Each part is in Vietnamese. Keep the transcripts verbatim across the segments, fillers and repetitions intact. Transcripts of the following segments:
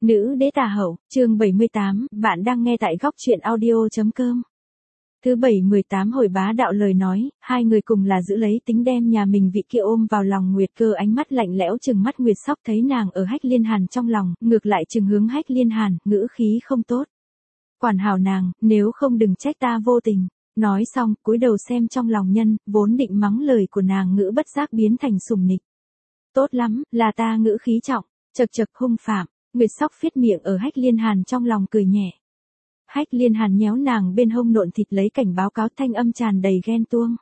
Nữ đế tà hậu, chương bảy mươi tám, bạn đang nghe tại góc truyện audio.com. Thứ bảy mười tám hồi bá đạo lời nói, hai người cùng là giữ lấy tính đem nhà mình vị kia ôm vào lòng Nguyệt Cơ, ánh mắt lạnh lẽo trừng mắt Nguyệt Sóc thấy nàng ở Hách Liên Hàn trong lòng, ngược lại trừng hướng Hách Liên Hàn, ngữ khí không tốt. Quản hảo nàng, nếu không đừng trách ta vô tình. Nói xong, cúi đầu xem trong lòng nhân, vốn định mắng lời của nàng ngữ bất giác biến thành sùng nịch. Tốt lắm, là ta ngữ khí trọng, chật chật hung phạm. Nguyệt Sóc phiết miệng ở Hách Liên Hàn trong lòng cười nhẹ. Hách Liên Hàn nhéo nàng bên hông nộn thịt lấy cảnh báo cáo, thanh âm tràn đầy ghen tuông.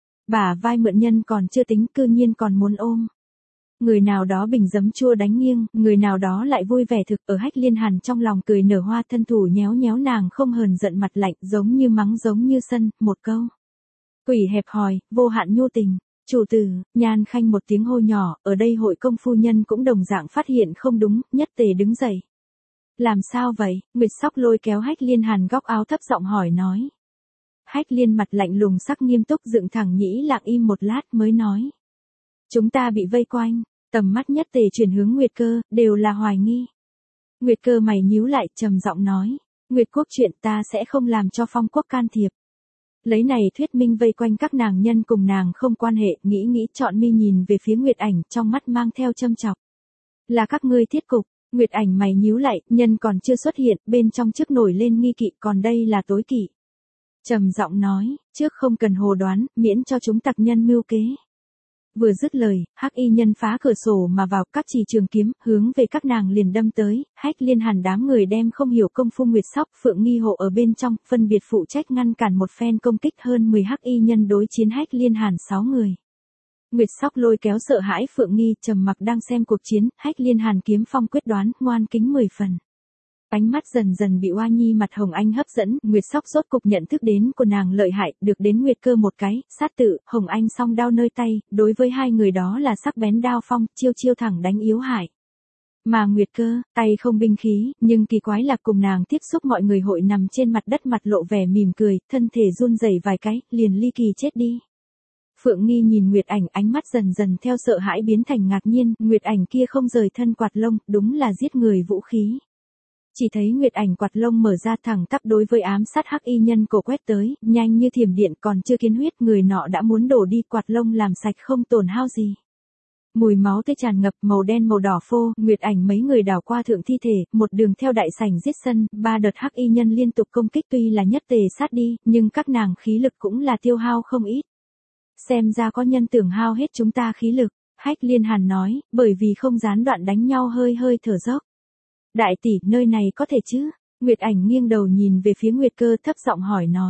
Bả vai mượn nhân còn chưa tính, cư nhiên còn muốn ôm. Người nào đó bình giấm chua đánh nghiêng, người nào đó lại vui vẻ thực, ở Hách Liên Hàn trong lòng cười nở hoa, thân thủ nhéo nhéo nàng không hờn giận, mặt lạnh giống như mắng giống như sân, một câu. Quỷ hẹp hòi, vô hạn nhu tình. Chủ tử, Nhan Khanh một tiếng hô nhỏ, ở đây hội công phu nhân cũng đồng dạng phát hiện không đúng, nhất tề đứng dậy. Làm sao vậy? Nguyệt Sóc lôi kéo Hách Liên Hàn góc áo thấp giọng hỏi nói. Hách Liên mặt lạnh lùng sắc nghiêm túc dựng thẳng nhĩ lặng im một lát mới nói. Chúng ta bị vây quanh, tầm mắt nhất tề chuyển hướng Nguyệt Cơ, đều là hoài nghi. Nguyệt Cơ mày nhíu lại trầm giọng nói. Nguyệt Quốc chuyện ta sẽ không làm cho Phong Quốc can thiệp. Lấy này thuyết minh vây quanh các nàng nhân cùng nàng không quan hệ, nghĩ nghĩ chọn mi nhìn về phía Nguyệt Ảnh, trong mắt mang theo châm chọc. Là các ngươi thiết cục. Nguyệt Ảnh mày nhíu lại, nhân còn chưa xuất hiện, bên trong trước nổi lên nghi kỵ, còn đây là tối kỵ. Trầm giọng nói, trước không cần hồ đoán, miễn cho chúng tặc nhân mưu kế. Vừa dứt lời, Hắc Y nhân phá cửa sổ mà vào, các chỉ trường kiếm, hướng về các nàng liền đâm tới. Hách Liên Hàn đám người đem không hiểu công phu Nguyệt Sóc, Phượng Nghi hộ ở bên trong, phân biệt phụ trách ngăn cản một phen công kích, hơn mười Hắc Y nhân đối chiến Hách Liên Hàn sáu người. Nguyệt Sóc lôi kéo sợ hãi Phượng Nghi, trầm mặc đang xem cuộc chiến. Hách Liên Hàn kiếm phong quyết đoán, ngoan kính mười phần. Ánh mắt dần dần bị Oa Nhi mặt hồng anh hấp dẫn, Nguyệt Sóc rốt cục nhận thức đến của nàng lợi hại, được đến Nguyệt Cơ một cái, sát tự, hồng anh song đao nơi tay, đối với hai người đó là sắc bén đao phong, chiêu chiêu thẳng đánh yếu hại. Mà Nguyệt Cơ, tay không binh khí, nhưng kỳ quái là cùng nàng tiếp xúc mọi người hội nằm trên mặt đất mặt lộ vẻ mỉm cười, thân thể run rẩy vài cái, liền ly kỳ chết đi. Phượng Nghi nhìn Nguyệt Ảnh, ánh mắt dần dần theo sợ hãi biến thành ngạc nhiên, Nguyệt Ảnh kia không rời thân quạt lông, đúng là giết người vũ khí. Chỉ thấy Nguyệt Ảnh quạt lông mở ra thẳng tắp đối với ám sát Hắc Y nhân cổ quét tới, nhanh như thiểm điện, còn chưa kiến huyết, người nọ đã muốn đổ đi, quạt lông làm sạch không tổn hao gì. Mùi máu tươi tràn ngập, màu đen màu đỏ phô, Nguyệt Ảnh mấy người đảo qua thượng thi thể, một đường theo đại sảnh giết sân, ba đợt Hắc Y nhân liên tục công kích, tuy là nhất tề sát đi, nhưng các nàng khí lực cũng là tiêu hao không ít. Xem ra có nhân tưởng hao hết chúng ta khí lực, Hách Liên Hàn nói, bởi vì không gián đoạn đánh nhau hơi hơi thở dốc. Đại tỷ, nơi này có thể chứ? Nguyệt Ảnh nghiêng đầu nhìn về phía Nguyệt Cơ thấp giọng hỏi nói.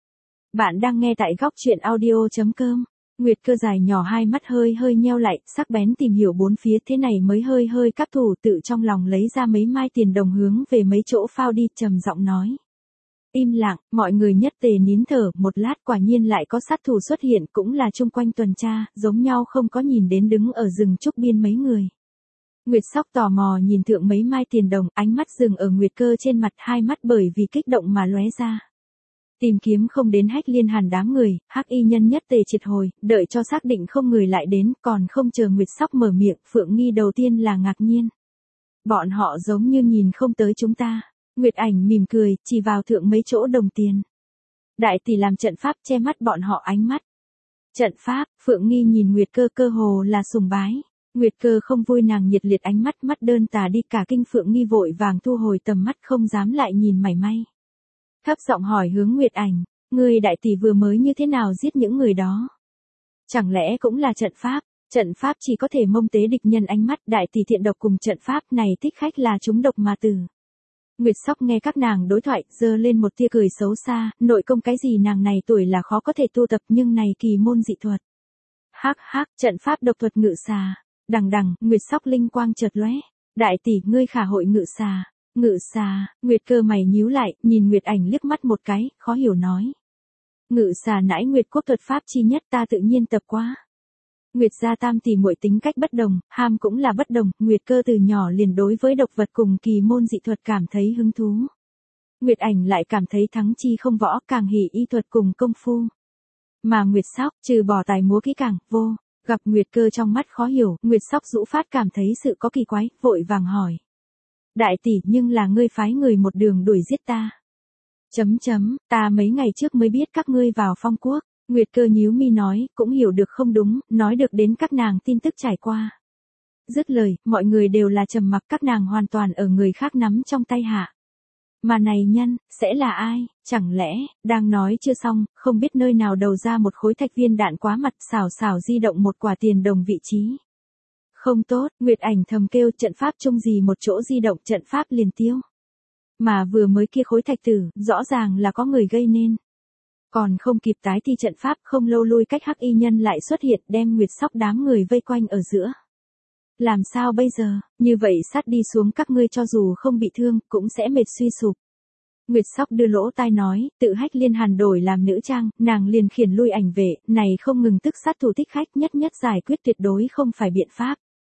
Bạn đang nghe tại góc truyện audio.com. Nguyệt Cơ dài nhỏ hai mắt hơi hơi nheo lại, sắc bén tìm hiểu bốn phía, thế này mới hơi hơi cáp thủ, tự trong lòng lấy ra mấy mai tiền đồng hướng về mấy chỗ phao đi, trầm giọng nói. Im lặng, mọi người nhất tề nín thở, một lát quả nhiên lại có sát thủ xuất hiện, cũng là chung quanh tuần tra, giống nhau không có nhìn đến đứng ở rừng trúc biên mấy người. Nguyệt Sóc tò mò nhìn thượng mấy mai tiền đồng, ánh mắt dừng ở Nguyệt Cơ trên mặt, hai mắt bởi vì kích động mà lóe ra. Tìm kiếm không đến Hách Liên Hàn đám người, Hắc Y nhân nhất tề triệt hồi, đợi cho xác định không người lại đến, còn không chờ Nguyệt Sóc mở miệng, Phượng Nghi đầu tiên là ngạc nhiên. Bọn họ giống như nhìn không tới chúng ta. Nguyệt Ảnh mỉm cười, chỉ vào thượng mấy chỗ đồng tiền. Đại tỷ làm trận pháp che mắt bọn họ ánh mắt. Trận pháp, Phượng Nghi nhìn Nguyệt Cơ cơ hồ là sùng bái. Nguyệt Cơ không vui, nàng nhiệt liệt ánh mắt, mắt đơn tà đi, cả kinh. Phượng Nghi vội vàng thu hồi tầm mắt, không dám lại nhìn mảy may. Thấp giọng hỏi hướng Nguyệt Ảnh, người đại tỷ vừa mới như thế nào giết những người đó? Chẳng lẽ cũng là trận pháp? Trận pháp chỉ có thể mông tế địch nhân ánh mắt, đại tỷ thiện độc cùng trận pháp này thích khách là chúng độc mà tử. Nguyệt Sóc nghe các nàng đối thoại, giơ lên một tia cười xấu xa, nội công cái gì nàng này tuổi là khó có thể tu tập, nhưng này kỳ môn dị thuật. Hắc hắc, trận pháp độc thuật ngự xà. Đằng đằng, Nguyệt Sóc linh quang chợt lóe. Đại tỷ, ngươi khả hội ngự xà. Ngự xà, Nguyệt Cơ mày nhíu lại, nhìn Nguyệt Ảnh liếc mắt một cái, khó hiểu nói. Ngự xà nãi Nguyệt Quốc thuật pháp chi nhất, ta tự nhiên tập quá. Nguyệt gia tam tỷ muội tính cách bất đồng, ham cũng là bất đồng, Nguyệt Cơ từ nhỏ liền đối với độc vật cùng kỳ môn dị thuật cảm thấy hứng thú. Nguyệt Ảnh lại cảm thấy thắng chi không võ, càng hỉ y thuật cùng công phu. Mà Nguyệt Sóc, trừ bỏ tài múa kỹ càng, vô. Gặp Nguyệt Cơ trong mắt khó hiểu, Nguyệt Sóc rũ phát cảm thấy sự có kỳ quái, vội vàng hỏi. Đại tỷ, nhưng là ngươi phái người một đường đuổi giết ta. Chấm chấm, ta mấy ngày trước mới biết các ngươi vào Phong Quốc. Nguyệt Cơ nhíu mi nói, cũng hiểu được không đúng, nói được đến các nàng tin tức trải qua. Dứt lời, mọi người đều là trầm mặc, các nàng hoàn toàn ở người khác nắm trong tay hạ. Mà này nhân, sẽ là ai, chẳng lẽ, đang nói chưa xong, không biết nơi nào đầu ra một khối thạch viên đạn quá mặt xào xào di động một quả tiền đồng vị trí. Không tốt, Nguyệt Ảnh thầm kêu trận pháp chung gì một chỗ di động trận pháp liền tiêu. Mà vừa mới kia khối thạch tử, rõ ràng là có người gây nên. Còn không kịp tái thi trận pháp không lâu lui cách hắc y nhân lại xuất hiện đem Nguyệt Sóc đám người vây quanh ở giữa. Làm sao bây giờ, như vậy sát đi xuống các ngươi cho dù không bị thương cũng sẽ mệt suy sụp. Nguyệt Sóc đưa lỗ tai nói, tự Hách Liên Hàn đổi làm nữ trang, nàng liền khiển lui ảnh vệ, này không ngừng tức sát thủ thích khách nhất nhất giải quyết tuyệt đối không phải biện pháp.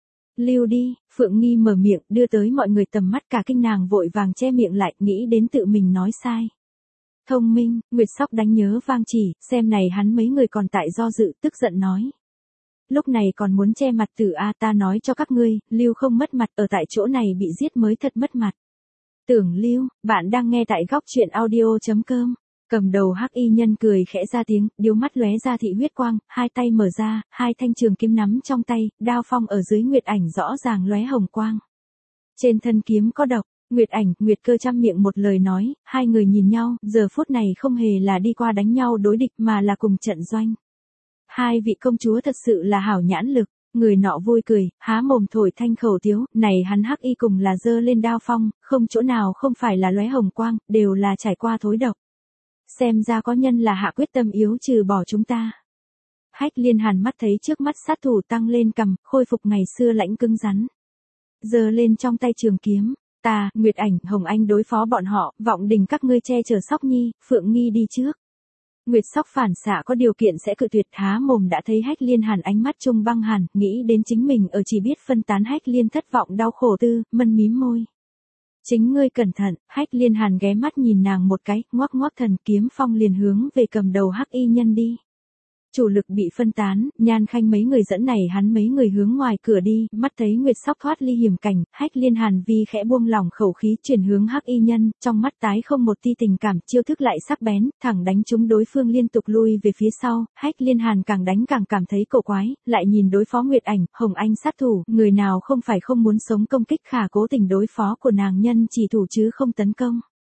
Lưu đi, Phượng Nghi mở miệng đưa tới mọi người tầm mắt cả kinh nàng vội vàng che miệng lại nghĩ đến tự mình nói sai. Thông minh, Nguyệt Sóc đánh nhớ vang chỉ, xem này hắn mấy người còn tại do dự tức giận nói. Lúc này còn muốn che mặt tử a ta nói cho các ngươi, Lưu không mất mặt ở tại chỗ này bị giết mới thật mất mặt. Tưởng Lưu, bạn đang nghe tại góc truyện audio.com. Cầm đầu hắc y nhân cười khẽ ra tiếng, điếu mắt lóe ra thị huyết quang, hai tay mở ra, hai thanh trường kiếm nắm trong tay, đao phong ở dưới Nguyệt Ảnh rõ ràng lóe hồng quang. Trên thân kiếm có độc, Nguyệt Ảnh, Nguyệt Cơ trăm miệng một lời nói, hai người nhìn nhau, giờ phút này không hề là đi qua đánh nhau đối địch mà là cùng trận doanh. Hai vị công chúa thật sự là hảo nhãn lực, người nọ vui cười, há mồm thổi thanh khẩu tiếu, này hắn hắc y cùng là dơ lên đao phong, không chỗ nào không phải là lóe hồng quang, đều là trải qua thối độc. Xem ra có nhân là hạ quyết tâm yếu trừ bỏ chúng ta. Hách Liên Hàn mắt thấy trước mắt sát thủ tăng lên cầm, khôi phục ngày xưa lãnh cứng rắn. Giơ lên trong tay trường kiếm, ta, Nguyệt Ảnh, Hồng Anh đối phó bọn họ, Vọng Đình các ngươi che chở Sóc Nhi, Phượng Nghi đi trước. Nguyệt Sóc phản xạ có điều kiện sẽ cự tuyệt, há mồm đã thấy Hách Liên Hàn ánh mắt trung băng hàn, nghĩ đến chính mình ở chỉ biết phân tán Hách Liên thất vọng đau khổ tư, mân mím môi. Chính ngươi cẩn thận, Hách Liên Hàn ghé mắt nhìn nàng một cái, ngoắc ngoắc thần kiếm phong liền hướng về cầm đầu hắc y nhân đi. Chủ lực bị phân tán, Nhan Khanh mấy người dẫn này hắn mấy người hướng ngoài cửa đi, mắt thấy Nguyệt Sóc thoát ly hiểm cảnh, Hách Liên Hàn vi khẽ buông lỏng khẩu khí chuyển hướng hắc y nhân, trong mắt tái không một ti tình cảm, chiêu thức lại sắc bén, thẳng đánh trúng đối phương liên tục lui về phía sau, Hách Liên Hàn càng đánh càng cảm thấy cổ quái, lại nhìn đối phó Nguyệt Ảnh, Hồng Anh sát thủ, người nào không phải không muốn sống công kích khả cố tình đối phó của nàng nhân chỉ thủ chứ không tấn công.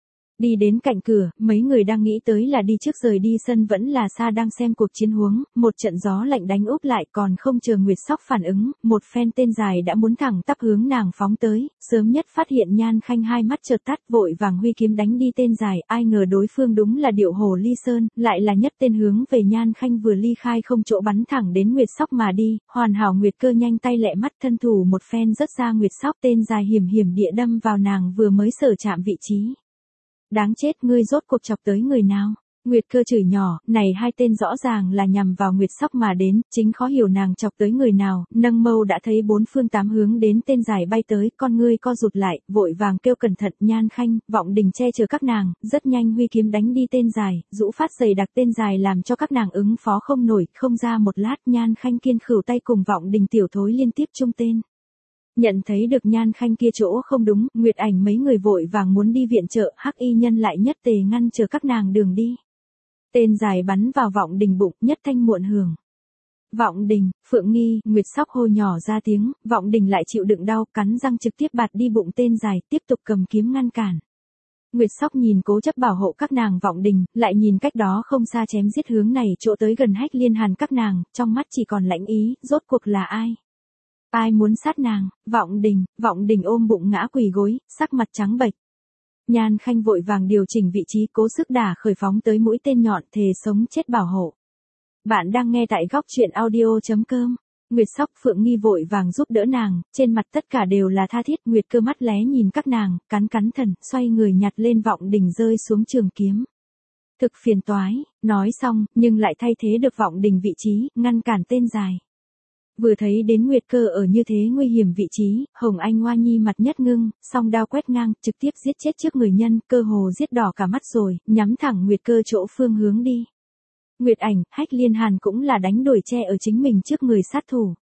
Đi đến cạnh cửa, mấy người đang nghĩ tới là đi trước rời đi sân vẫn là xa đang xem cuộc chiến huống, một trận gió lạnh đánh úp lại còn không chờ Nguyệt Sóc phản ứng, một phen tên dài đã muốn thẳng tắp hướng nàng phóng tới, sớm nhất phát hiện Nhan Khanh hai mắt chợt tắt vội vàng huy kiếm đánh đi tên dài, ai ngờ đối phương đúng là điệu hồ ly sơn, lại là nhất tên hướng về Nhan Khanh vừa ly khai không chỗ bắn thẳng đến Nguyệt Sóc mà đi, hoàn hảo Nguyệt Cơ nhanh tay lẹ mắt thân thủ một phen rất ra Nguyệt Sóc tên dài hiểm hiểm địa đâm vào nàng vừa mới sở chạm vị trí. Đáng chết, ngươi rốt cuộc chọc tới người nào? Nguyệt Cơ chửi nhỏ, này hai tên rõ ràng là nhằm vào Nguyệt Sóc mà đến, chính khó hiểu nàng chọc tới người nào, nâng mâu đã thấy bốn phương tám hướng đến tên dài bay tới, con ngươi co rụt lại, vội vàng kêu cẩn thận, Nhan Khanh, Vọng Đình che chở các nàng, rất nhanh huy kiếm đánh đi tên dài, rũ phát dày đặc tên dài làm cho các nàng ứng phó không nổi, không ra một lát Nhan Khanh kiên khửu tay cùng Vọng Đình tiểu thối liên tiếp chung tên. Nhận thấy được Nhan Khanh kia chỗ không đúng, Nguyệt Ảnh mấy người vội vàng muốn đi viện trợ, hắc y nhân lại nhất tề ngăn chờ các nàng đường đi. Tên dài bắn vào Vọng Đình bụng, nhất thanh muộn hưởng. Vọng Đình, Phượng Nghi, Nguyệt Sóc hô nhỏ ra tiếng, Vọng Đình lại chịu đựng đau, cắn răng trực tiếp bạt đi bụng tên dài, tiếp tục cầm kiếm ngăn cản. Nguyệt Sóc nhìn cố chấp bảo hộ các nàng Vọng Đình, lại nhìn cách đó không xa chém giết hướng này chỗ tới gần Hách Liên Hàn các nàng, trong mắt chỉ còn lãnh ý, rốt cuộc là ai? Ai muốn sát nàng? Vọng Đình, Vọng Đình ôm bụng ngã quỳ gối, sắc mặt trắng bệch. Nhan Khanh vội vàng điều chỉnh vị trí cố sức đả khởi phóng tới mũi tên nhọn thề sống chết bảo hộ. Bạn đang nghe tại góc truyện audio.com. Nguyệt Sóc Phượng Nghi vội vàng giúp đỡ nàng, trên mặt tất cả đều là tha thiết. Nguyệt Cơ mắt lé nhìn các nàng, cắn cắn thần, xoay người nhặt lên Vọng Đình rơi xuống trường kiếm. Thực phiền toái, nói xong, nhưng lại thay thế được Vọng Đình vị trí, ngăn cản tên dài. Vừa thấy đến Nguyệt Cơ ở như thế nguy hiểm vị trí, Hồng Anh Hoa Nhi mặt nhất ngưng, song đao quét ngang, trực tiếp giết chết trước người nhân, cơ hồ giết đỏ cả mắt rồi, nhắm thẳng Nguyệt Cơ chỗ phương hướng đi. Nguyệt Ảnh, Hách Liên Hàn cũng là đánh đuổi che ở chính mình trước người sát thủ.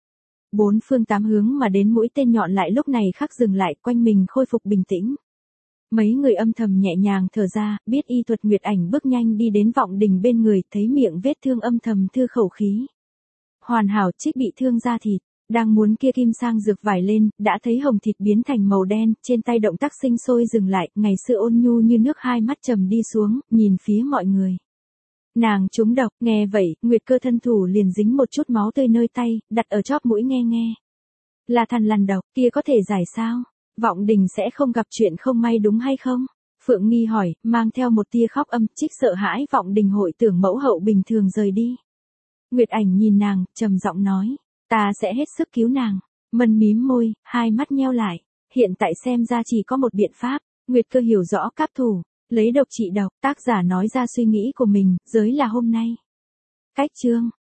bốn phương tám hướng mà đến mũi tên nhọn lại lúc này khắc dừng lại, quanh mình khôi phục bình tĩnh. Mấy người âm thầm nhẹ nhàng thở ra, biết y thuật Nguyệt Ảnh bước nhanh đi đến Vọng Đình bên người, thấy miệng vết thương âm thầm thư khẩu khí. Hoàn hảo, trích bị thương da thịt, đang muốn kia kim sang dược vải lên, đã thấy hồng thịt biến thành màu đen, trên tay động tác sinh sôi dừng lại, ngày xưa ôn nhu như nước, hai mắt trầm đi xuống, nhìn phía mọi người. Nàng trúng độc, nghe vậy, Nguyệt Cơ thân thủ liền dính một chút máu tươi nơi tay, đặt ở chóp mũi nghe nghe. Là thằn lằn độc, kia có thể giải sao? Vọng Đình sẽ không gặp chuyện không may đúng hay không? Phượng Nghi hỏi, mang theo một tia khóc âm, trích sợ hãi Vọng Đình hội tưởng mẫu hậu bình thường rời đi. Nguyệt Ảnh nhìn nàng, trầm giọng nói, ta sẽ hết sức cứu nàng. Mân mím môi, hai mắt nheo lại, hiện tại xem ra chỉ có một biện pháp. Nguyệt Cơ hiểu rõ cáp thủ, lấy độc trị độc, tác giả nói ra suy nghĩ của mình, giới là hôm nay. Cách chương